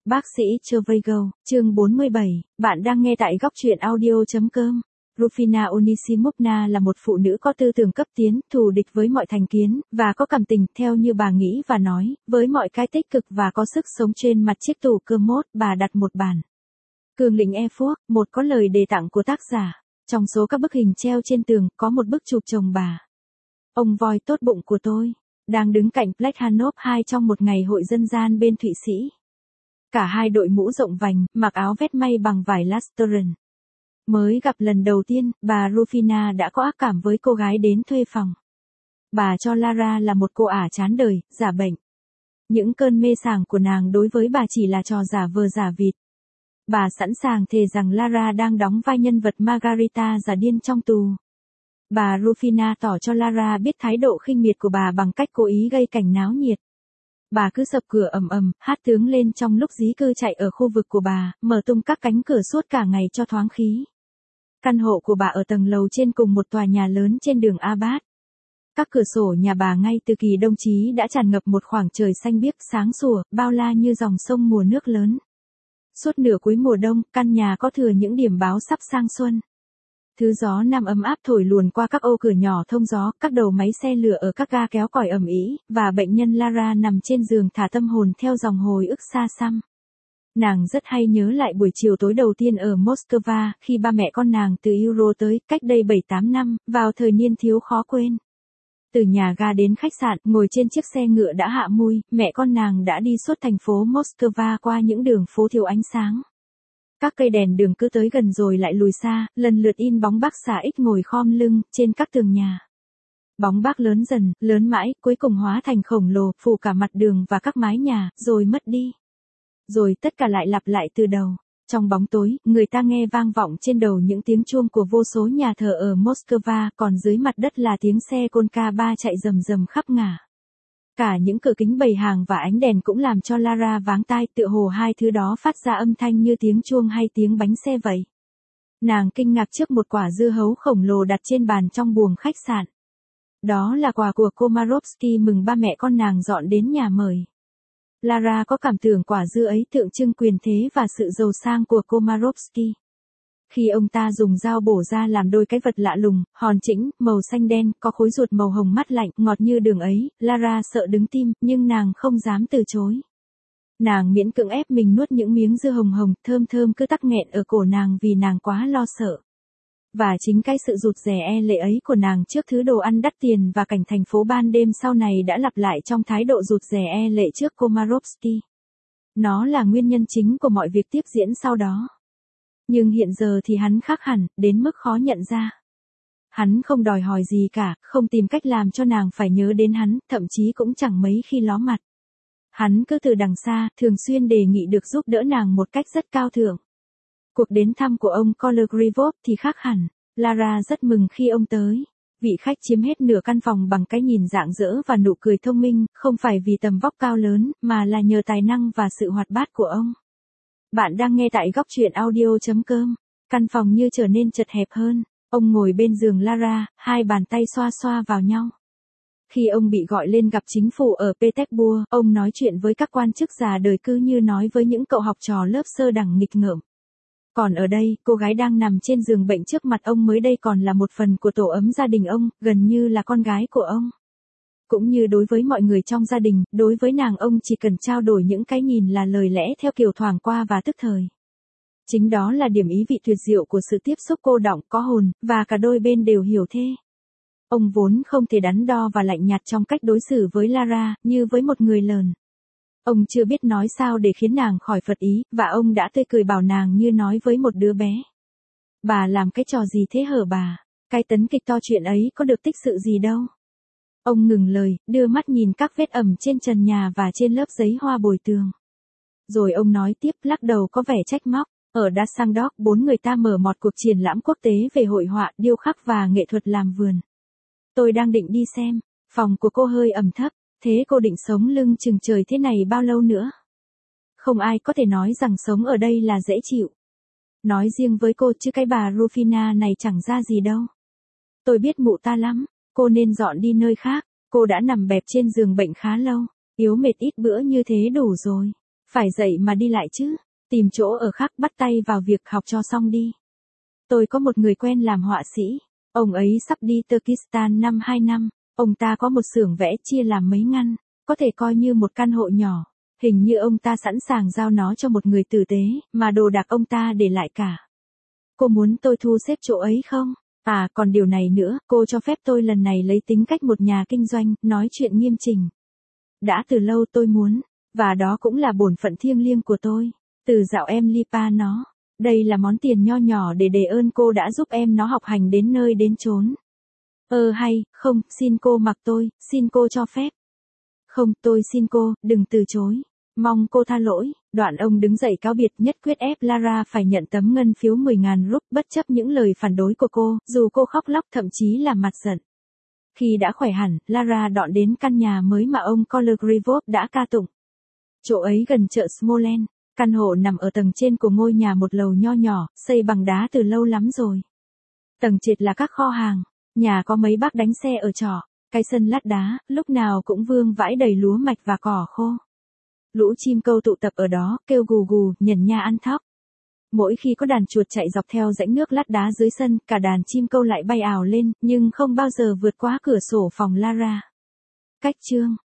Bác sĩ Trevigo, chương 47, bạn đang nghe tại góc truyện audio.com. Rufina Onisimovna là một phụ nữ có tư tưởng cấp tiến, thù địch với mọi thành kiến, và có cảm tình, theo như bà nghĩ và nói, với mọi cái tích cực và có sức sống trên mặt chiếc tủ cơm bà đặt một bản. Cường lĩnh Erfurt, một có lời đề tặng của tác giả. Trong số các bức hình treo trên tường, có một bức chụp chồng bà. Ông voi tốt bụng của tôi, đang đứng cạnh Plekhanov II trong một ngày hội dân gian bên Thụy Sĩ. Cả hai đội mũ rộng vành, mặc áo vest may bằng vải Lasteren. Mới gặp lần đầu tiên, bà Rufina đã có ác cảm với cô gái đến thuê phòng. Bà cho Lara là một cô ả chán đời, giả bệnh. Những cơn mê sảng của nàng đối với bà chỉ là trò giả vờ giả vịt. Bà sẵn sàng thề rằng Lara đang đóng vai nhân vật Margarita giả điên trong tù. Bà Rufina tỏ cho Lara biết thái độ khinh miệt của bà bằng cách cố ý gây cảnh náo nhiệt. Bà cứ sập cửa ầm ầm, hát tướng lên trong lúc dí cư chạy ở khu vực của bà, mở tung các cánh cửa suốt cả ngày cho thoáng khí. Căn hộ của bà ở tầng lầu trên cùng một tòa nhà lớn trên đường Abbas. Các cửa sổ nhà bà ngay từ kỳ đông chí đã tràn ngập một khoảng trời xanh biếc sáng sủa, bao la như dòng sông mùa nước lớn. Suốt nửa cuối mùa đông, căn nhà có thừa những điểm báo sắp sang xuân. Thứ gió nam ấm áp thổi luồn qua các ô cửa nhỏ thông gió, các đầu máy xe lửa ở các ga kéo còi ầm ĩ, và bệnh nhân Lara nằm trên giường thả tâm hồn theo dòng hồi ức xa xăm. Nàng rất hay nhớ lại buổi chiều tối đầu tiên ở Moscow, khi ba mẹ con nàng từ Euro tới, cách đây 7-8 năm, vào thời niên thiếu khó quên. Từ nhà ga đến khách sạn, ngồi trên chiếc xe ngựa đã hạ mui, mẹ con nàng đã đi suốt thành phố Moscow qua những đường phố thiếu ánh sáng. Các cây đèn đường cứ tới gần rồi lại lùi xa, lần lượt in bóng bác xà ích ngồi khom lưng, trên các tường nhà. Bóng bác lớn dần, lớn mãi, cuối cùng hóa thành khổng lồ, phủ cả mặt đường và các mái nhà, rồi mất đi. Rồi tất cả lại lặp lại từ đầu. Trong bóng tối, người ta nghe vang vọng trên đầu những tiếng chuông của vô số nhà thờ ở Moscow, còn dưới mặt đất là tiếng xe Konka-3 chạy rầm rầm khắp ngả. Cả những cửa kính bày hàng và ánh đèn cũng làm cho Lara váng tai, tựa hồ hai thứ đó phát ra âm thanh như tiếng chuông hay tiếng bánh xe vậy. Nàng kinh ngạc trước một quả dưa hấu khổng lồ đặt trên bàn trong buồng khách sạn. Đó là quà của Komarovsky mừng ba mẹ con nàng dọn đến nhà mời. Lara có cảm tưởng quả dưa ấy tượng trưng quyền thế và sự giàu sang của Komarovsky. Khi ông ta dùng dao bổ ra làm đôi cái vật lạ lùng, hòn chỉnh, màu xanh đen, có khối ruột màu hồng mát lạnh, ngọt như đường ấy, Lara sợ đứng tim, nhưng nàng không dám từ chối. Nàng miễn cưỡng ép mình nuốt những miếng dưa hồng hồng, thơm thơm cứ tắc nghẹn ở cổ nàng vì nàng quá lo sợ. Và chính cái sự rụt rè e lệ ấy của nàng trước thứ đồ ăn đắt tiền và cảnh thành phố ban đêm sau này đã lặp lại trong thái độ rụt rè e lệ trước Komarovsky. Nó là nguyên nhân chính của mọi việc tiếp diễn sau đó. Nhưng hiện giờ thì hắn khác hẳn, đến mức khó nhận ra. Hắn không đòi hỏi gì cả, không tìm cách làm cho nàng phải nhớ đến hắn, thậm chí cũng chẳng mấy khi ló mặt. Hắn cứ từ đằng xa, thường xuyên đề nghị được giúp đỡ nàng một cách rất cao thượng. Cuộc đến thăm của ông Kolegrivov thì khác hẳn. Lara rất mừng khi ông tới. Vị khách chiếm hết nửa căn phòng bằng cái nhìn rạng rỡ và nụ cười thông minh, không phải vì tầm vóc cao lớn, mà là nhờ tài năng và sự hoạt bát của ông. Bạn đang nghe tại góc truyện audio.com. Căn phòng như trở nên chật hẹp hơn. Ông ngồi bên giường Lara, hai bàn tay xoa xoa vào nhau. Khi ông bị gọi lên gặp chính phủ ở Petersburg, ông nói chuyện với các quan chức già đời cứ như nói với những cậu học trò lớp sơ đẳng nghịch ngợm. Còn ở đây, cô gái đang nằm trên giường bệnh trước mặt ông mới đây còn là một phần của tổ ấm gia đình ông, gần như là con gái của ông. Cũng như đối với mọi người trong gia đình, đối với nàng ông chỉ cần trao đổi những cái nhìn là lời lẽ theo kiểu thoảng qua và tức thời. Chính đó là điểm ý vị tuyệt diệu của sự tiếp xúc cô đọng, có hồn, và cả đôi bên đều hiểu thế. Ông vốn không thể đắn đo và lạnh nhạt trong cách đối xử với Lara, như với một người lớn. Ông chưa biết nói sao để khiến nàng khỏi phật ý, và ông đã tươi cười bảo nàng như nói với một đứa bé. Bà làm cái trò gì thế hở bà? Cái tấn kịch to chuyện ấy có được tích sự gì đâu. Ông ngừng lời, đưa mắt nhìn các vết ẩm trên trần nhà và trên lớp giấy hoa bồi tường. Rồi ông nói tiếp, lắc đầu có vẻ trách móc. Ở Dasangdorf, 4 người ta mở một cuộc triển lãm quốc tế về hội họa, điêu khắc và nghệ thuật làm vườn. Tôi đang định đi xem. Phòng của cô hơi ẩm thấp. Thế cô định sống lưng chừng trời thế này bao lâu nữa? Không ai có thể nói rằng sống ở đây là dễ chịu. Nói riêng với cô chứ cái bà Rufina này chẳng ra gì đâu. Tôi biết mụ ta lắm, cô nên dọn đi nơi khác. Cô đã nằm bẹp trên giường bệnh khá lâu, yếu mệt ít bữa như thế đủ rồi. Phải dậy mà đi lại chứ. Tìm chỗ ở khác, bắt tay vào việc học cho xong đi. Tôi có một người quen làm họa sĩ. Ông ấy sắp đi Turkestan 2 năm. Ông ta có một xưởng vẽ chia làm mấy ngăn. Có thể coi như một căn hộ nhỏ. Hình như ông ta sẵn sàng giao nó cho một người tử tế, mà đồ đạc ông ta để lại cả. Cô muốn tôi thu xếp chỗ ấy không? À, còn điều này nữa, cô cho phép tôi lần này lấy tính cách một nhà kinh doanh, nói chuyện nghiêm chỉnh. Đã từ lâu tôi muốn, và đó cũng là bổn phận thiêng liêng của tôi. Từ dạo em Lipa nó. Đây là món tiền nho nhỏ để đền ơn cô đã giúp em nó học hành đến nơi đến chốn. Hay, không, xin cô mặc tôi, xin cô cho phép. Không, tôi xin cô, đừng từ chối. Mong cô tha lỗi. Đoạn ông đứng dậy cáo biệt, nhất quyết ép Lara phải nhận tấm ngân phiếu 10.000 rúp bất chấp những lời phản đối của cô, dù cô khóc lóc thậm chí là mặt giận. Khi đã khỏe hẳn, Lara dọn đến căn nhà mới mà ông Kolegrivov đã ca tụng. Chỗ ấy gần chợ Smolensk. Căn hộ nằm ở tầng trên của ngôi nhà, một lầu nho nhỏ, xây bằng đá từ lâu lắm rồi. Tầng trệt là các kho hàng. Nhà có mấy bác đánh xe ở trọ. Cái sân lát đá, lúc nào cũng vương vãi đầy lúa mạch và cỏ khô. Lũ chim câu tụ tập ở đó, kêu gù gù, nhẩn nha ăn thóc. Mỗi khi có đàn chuột chạy dọc theo rãnh nước lát đá dưới sân, cả đàn chim câu lại bay ào lên, nhưng không bao giờ vượt quá cửa sổ phòng Lara. Cách chương